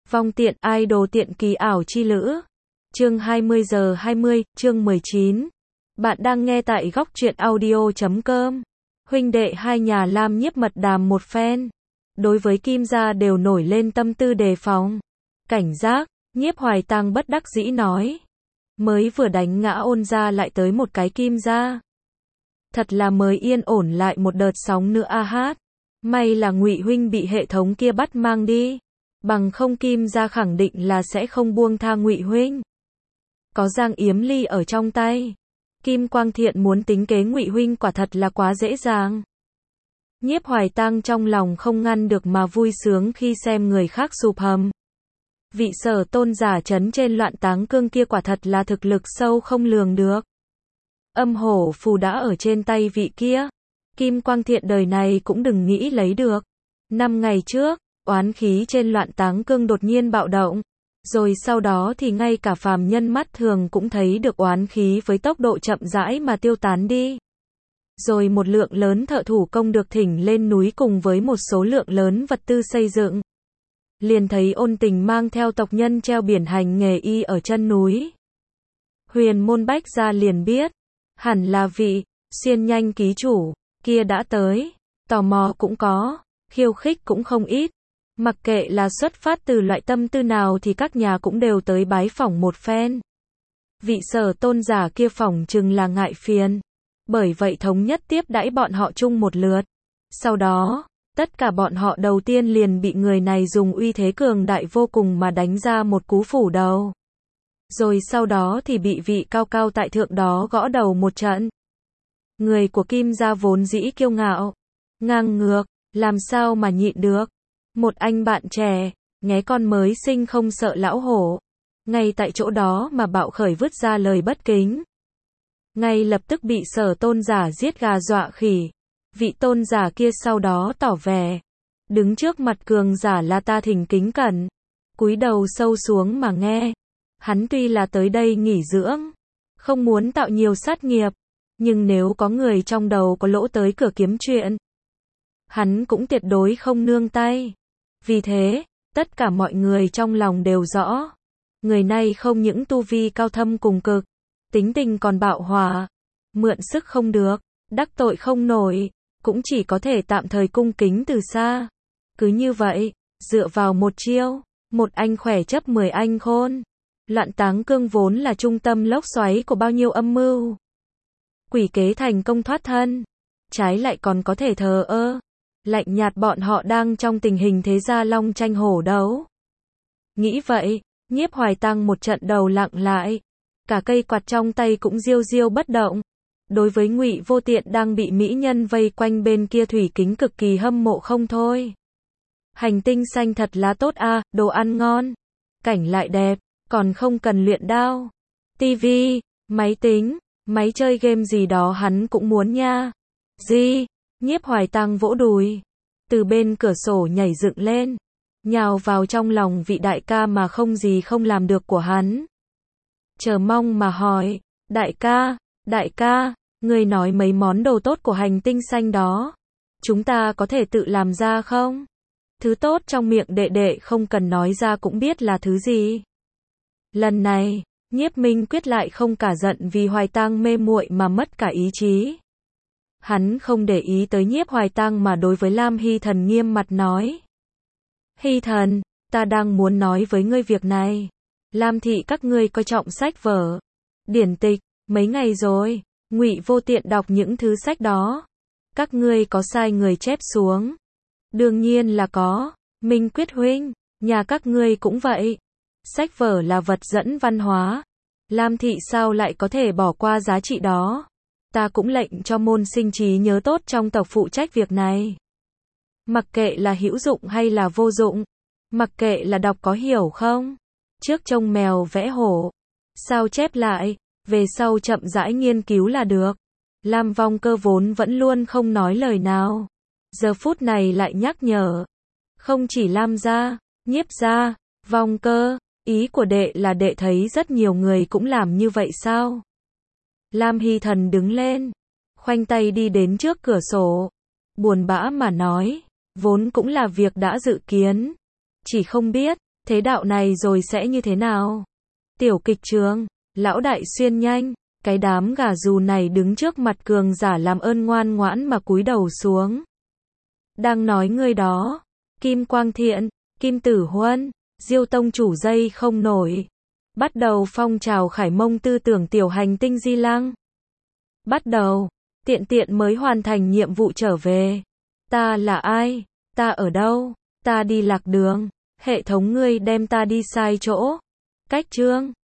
Vong tiện idol tiện kỳ ảo chi lữ. Chương 20:20, chương 19. Bạn đang nghe tại góc truyện audio.com. Huynh đệ hai nhà Lam Nhiếp mật đàm một phen. Đối với Kim gia đều nổi lên tâm tư đề phòng, cảnh giác. Nhiếp Hoài Tăng bất đắc dĩ nói, mới vừa đánh ngã Ôn gia lại tới một cái Kim gia. Thật là mới yên ổn lại một đợt sóng nữa a hát. May là Ngụy huynh bị hệ thống kia bắt mang đi, bằng không Kim gia khẳng định là sẽ không buông tha Ngụy huynh. Có Giang Yếm Ly ở trong tay, Kim Quang Thiện muốn tính kế Ngụy huynh quả thật là quá dễ dàng. Nhiếp Hoài Tăng trong lòng không ngăn được mà vui sướng khi xem người khác sụp hầm. Vị Sở Tôn giả trấn trên Loạn Táng Cương kia quả thật là thực lực sâu không lường được. Âm hổ phù đã ở trên tay vị kia, Kim Quang Thiện đời này cũng đừng nghĩ lấy được. 5 ngày trước, oán khí trên Loạn Táng Cương đột nhiên bạo động, rồi sau đó thì ngay cả phàm nhân mắt thường cũng thấy được oán khí với tốc độ chậm rãi mà tiêu tán đi. Rồi một lượng lớn thợ thủ công được thỉnh lên núi cùng với một số lượng lớn vật tư xây dựng. Liền thấy Ôn Tình mang theo tộc nhân treo biển hành nghề y ở chân núi. Huyền Môn Bách gia liền biết, hẳn là vị Xuyên Nhanh ký chủ kia đã tới. Tò mò cũng có, khiêu khích cũng không ít. Mặc kệ là xuất phát từ loại tâm tư nào thì các nhà cũng đều tới bái phỏng một phen. Vị Sở Tôn giả kia phỏng chừng là ngại phiền, bởi vậy thống nhất tiếp đãi bọn họ chung một lượt. Sau đó, tất cả bọn họ đầu tiên liền bị người này dùng uy thế cường đại vô cùng mà đánh ra một cú phủ đầu. Rồi sau đó thì bị vị cao cao tại thượng đó gõ đầu một trận. Người của Kim gia vốn dĩ kiêu ngạo, ngang ngược, làm sao mà nhịn được. Một anh bạn trẻ, nghé con mới sinh không sợ lão hổ, ngay tại chỗ đó mà bạo khởi vứt ra lời bất kính. Ngay lập tức bị Sở Tôn giả giết gà dọa khỉ. Vị tôn giả kia sau đó tỏ vẻ, đứng trước mặt cường giả La Ta thỉnh kính cẩn, cúi đầu sâu xuống mà nghe. Hắn tuy là tới đây nghỉ dưỡng, không muốn tạo nhiều sát nghiệp, nhưng nếu có người trong đầu có lỗ tới cửa kiếm chuyện, hắn cũng tuyệt đối không nương tay. Vì thế, tất cả mọi người trong lòng đều rõ, người này không những tu vi cao thâm cùng cực, tính tình còn bạo hỏa, mượn sức không được, đắc tội không nổi, cũng chỉ có thể tạm thời cung kính từ xa. Cứ như vậy, dựa vào một chiêu, một anh khỏe chấp 10 anh khôn. Loạn Táng Cương vốn là trung tâm lốc xoáy của bao nhiêu âm mưu, quỷ kế thành công thoát thân, trái lại còn có thể thờ ơ, lạnh nhạt bọn họ đang trong tình hình thế gia long tranh hổ đấu. Nghĩ vậy, Nhiếp Hoài Tăng một trận đầu lặng lại, cả cây quạt trong tay cũng diêu diêu bất động. Đối với Ngụy Vô Tiện đang bị mỹ nhân vây quanh bên kia thủy kính cực kỳ hâm mộ không thôi. Hành tinh xanh thật là tốt a, đồ ăn ngon, cảnh lại đẹp, còn không cần luyện đao. Tivi, máy tính, máy chơi game gì đó hắn cũng muốn nha. Gì? Nhiếp Hoài Tăng vỗ đùi, từ bên cửa sổ nhảy dựng lên, nhào vào trong lòng vị đại ca mà không gì không làm được của hắn. Chờ mong mà hỏi, đại ca, ngươi nói mấy món đồ tốt của hành tinh xanh đó, chúng ta có thể tự làm ra không? Thứ tốt trong miệng đệ đệ không cần nói ra cũng biết là thứ gì. Lần này, Nhiếp Minh Quyết lại không cả giận vì Hoài Tăng mê muội mà mất cả ý chí. Hắn không để ý tới Nhiếp Hoài Tăng mà đối với Lam Hy Thần nghiêm mặt nói. Hy Thần, ta đang muốn nói với ngươi việc này. Lam thị các ngươi coi trọng sách vở, điển tịch, mấy ngày rồi, Ngụy Vô Tiện đọc những thứ sách đó. Các ngươi có sai người chép xuống? Đương nhiên là có, Minh Quyết huynh, nhà các ngươi cũng vậy. Sách vở là vật dẫn văn hóa, Lam thị sao lại có thể bỏ qua giá trị đó? Ta cũng lệnh cho môn sinh trí nhớ tốt trong tộc phụ trách việc này. Mặc kệ là hữu dụng hay là vô dụng, mặc kệ là đọc có hiểu không, trước trông mèo vẽ hổ, sao chép lại, về sau chậm rãi nghiên cứu là được. Lam Vong Cơ vốn vẫn luôn không nói lời nào, giờ phút này lại nhắc nhở. Không chỉ Lam gia, Nhiếp gia, Vong Cơ, ý của đệ là đệ thấy rất nhiều người cũng làm như vậy sao? Lam Hy Thần đứng lên, khoanh tay đi đến trước cửa sổ, buồn bã mà nói, vốn cũng là việc đã dự kiến, chỉ không biết, Thế đạo này rồi sẽ như thế nào? Tiểu kịch trường, lão đại xuyên nhanh, cái đám gà dù này đứng trước mặt cường giả làm ơn ngoan ngoãn mà cúi đầu xuống. Đang nói người đó, Kim Quang Thiện, Kim Tử Huân, Diêu tông chủ dây không nổi. Bắt đầu phong trào khải mông tư tưởng tiểu hành tinh di lăng. Bắt đầu, tiện tiện mới hoàn thành nhiệm vụ trở về. Ta là ai? Ta ở đâu? Ta đi lạc đường. Hệ thống ngươi đem ta đi sai chỗ. Cách chương